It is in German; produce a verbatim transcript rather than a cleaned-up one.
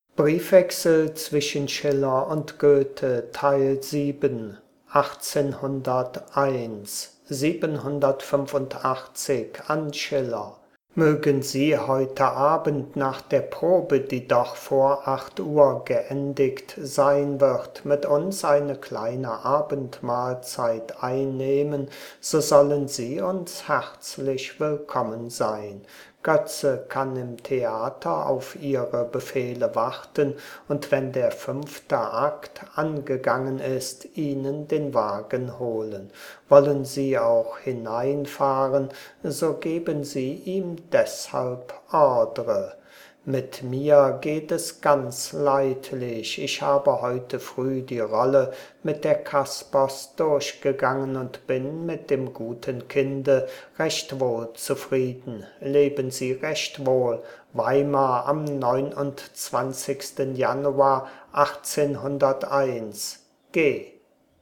Briefwechsel zwischen Schiller und Goethe, Teil sieben, achtzehnhunderteins, siebenhundertfünfundachtzig an Schiller. Mögen Sie heute Abend nach der Probe, die doch vor acht Uhr geendigt sein wird, mit uns eine kleine Abendmahlzeit einnehmen, so sollen Sie uns herzlich willkommen sein. Götze kann im Theater auf Ihre Befehle warten und wenn der fünfte Akt angegangen ist, Ihnen den Wagen holen. Wollen Sie auch hineinfahren, so geben Sie ihm deshalb Ordre. Mit mir geht es ganz leidlich, ich habe heute früh die Rolle mit der Kaspers durchgegangen und bin mit dem guten Kinde recht wohl zufrieden. Leben Sie recht wohl. Weimar am neunundzwanzigsten Januar achtzehnhunderteins. G